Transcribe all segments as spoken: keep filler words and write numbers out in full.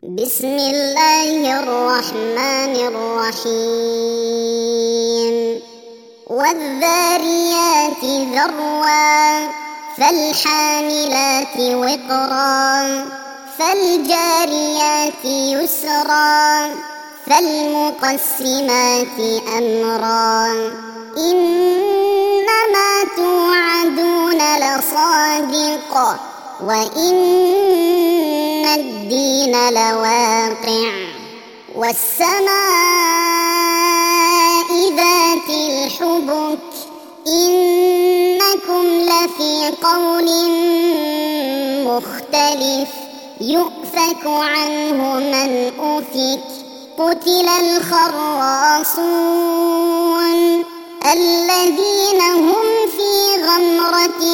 بسم الله الرحمن الرحيم والذاريات ذروا فالحاملات وقرا فالجاريات يسرا فالمقسمات أمرا إنما توعدون لصادق وإن الدين لواقع والسماء ذات الحبك إنكم لفي قول مختلف يؤفك عنه من أفك قتل الخراصون الذين هم في غمرة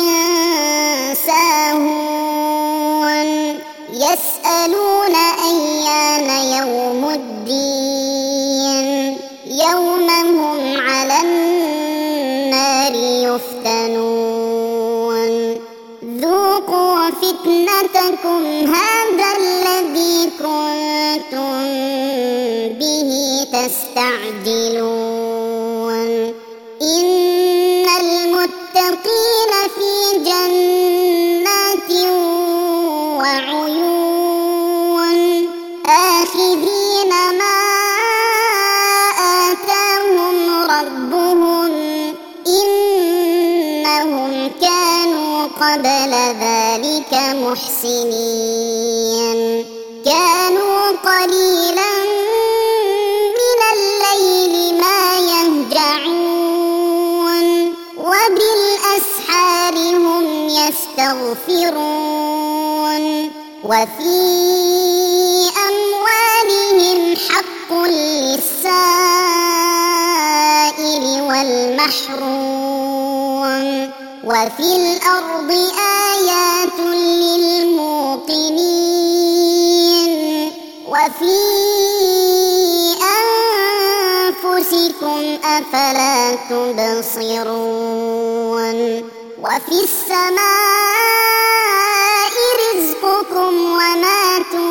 ساهون يسألون أيان يوم الدين يوم هم على النار يفتنون ذوقوا فتنتكم هذا الذي كنتم به تستعجلون إن المتقين في جنات وعيون آخذين ما آتاهم ربهم إنهم كانوا قبل ذلك محسنين كانوا قليلا من الليل ما يهجعون وبالأسحار هم يستغفرون وفي أموالهم حق للسائل والمحروم وفي الأرض آيات للموقنين وفي أنفسكم أفلا تبصرون وفي السماء رزقكم وما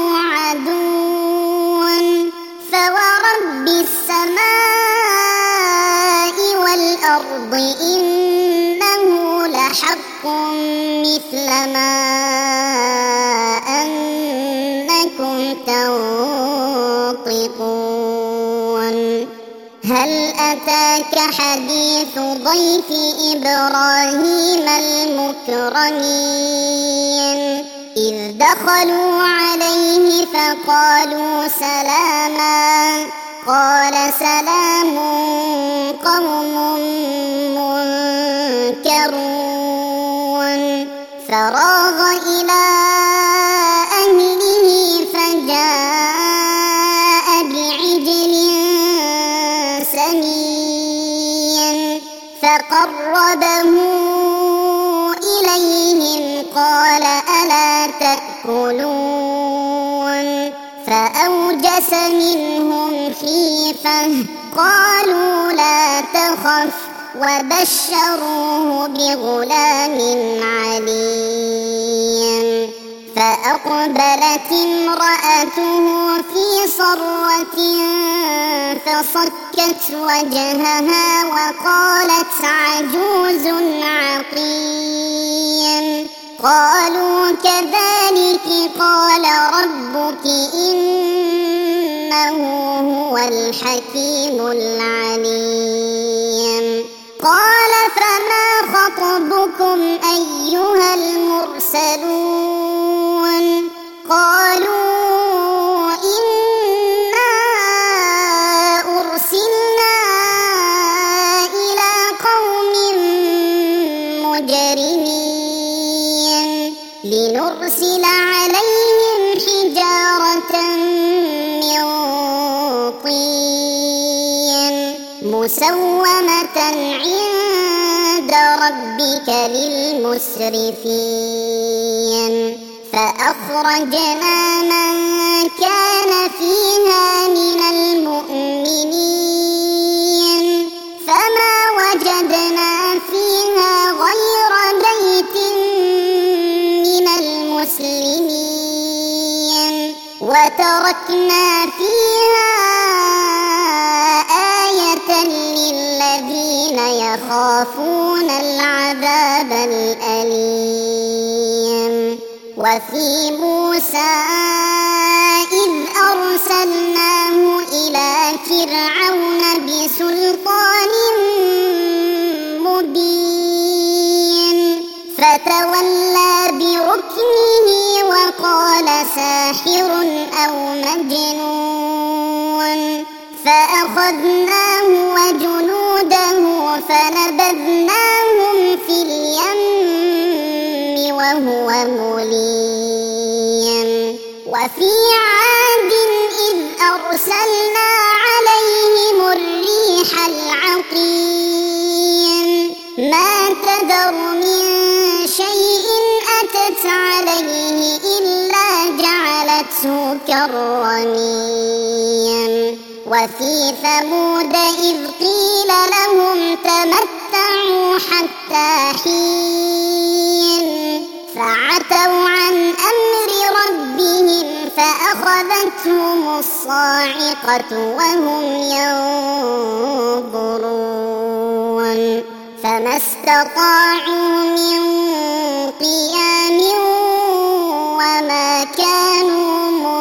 توعدون فورب السماء والأرض إنه لحق مثل ما أنكم تنطقون هل أتاك حديث ضيف إبراهيم المكرمين إذ دخلوا عليه فقالوا سلاما قال سلام قوم منكرون فراغ إلى أهله فجاء بعجل سمين فقربه إليهم قال ألا تأكلون فأوجس منهم خيفة قالوا لا تخف وبشروه بغلام عليم فأقبلت امرأته في صرة فصكت وجهها وقالت عجوز عقيم قالوا كذلك قال ربك إنه هو الحكيم العليم قال فما خطبكم أيها المرسلون قالوا إنا أرسلنا إلى قوم مجرمين لنرسل عليهم حجارة من طين مسومة عند ربك للمسرفين فأخرجنا من كان فيها من المؤمنين فما وجدنا فيها غير بيت من المسلمين وتركنا فيها آية للذين يخافون العذاب الأليم. وفي موسى إذ أرسلناه إلى فرعون بسلطان مبين فتولى بركنه وقال ساحر أو مجنون فأخذناه وجنوده فنبذناهم في اليم وهو مليم. وفي عاد إذ أرسلنا عليهم الريح العقيم ما تذر من شيء أتت عليه إلا جعلته كالرميم. وفي ثمود إذ قيل لهم تمتعوا حتى حين فعتوا عن أمر ربهم فأخذتهم الصاعقة وهم ينظرون فما استطاعوا من قيام وما كانوا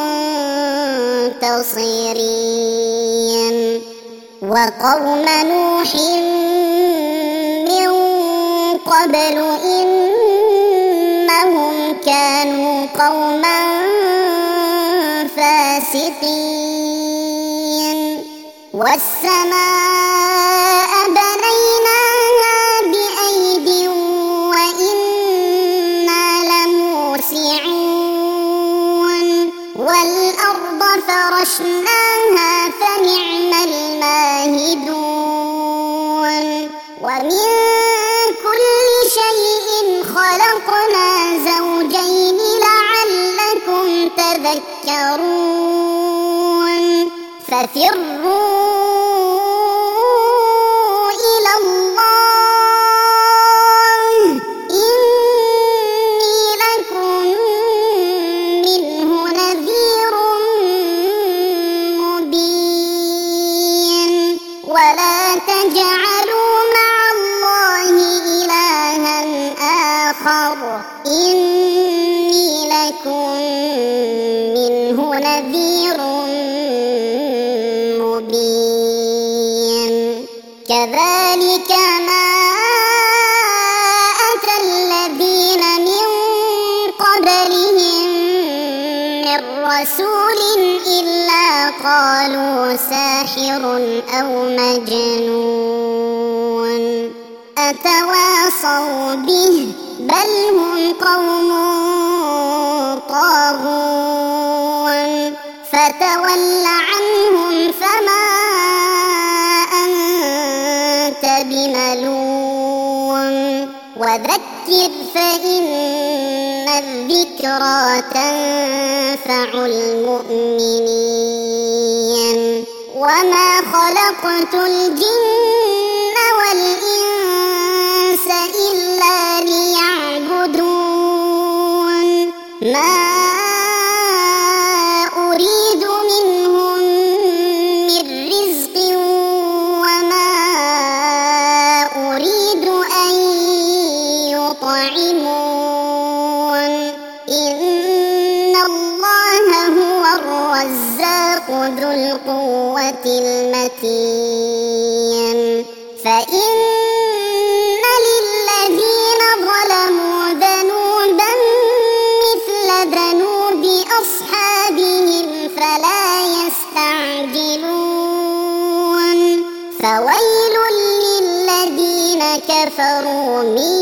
منتصرين. وقوم نوح من قبل إنهم كانوا قوما فاسقين. والسماء بنيناها بأيد وإنا لموسعون والأرض فرشناها فنعم الماهدون. ومن كل شيء خلقنا زوجين لعلكم تذكرون. ففروا إلى الله إني لكم منه نذير مبين. ولا تجعلوا مع الله إلها آخر إني لكم منه نذير مبين. كذلك ما أتى الذين من قبلهم من رسول إلا قالوا ساحر أو مجنون أتواصوا به بل هم قوم طاغون. فتول عنهم فما أنت بملوم وذكر فإن الذكرى تنفع المؤمنين. وما خلقت الجن والإنس إلا ليعبدون ما أريد منهم من رزق وما أريد أن يطعمون إن الله هو الرزاق ذو القوة المتين. فإن للذين ظلموا ذنوبا مثل ذنوب أصحابهم فلا يستعجلون. فويل للذين كفروا من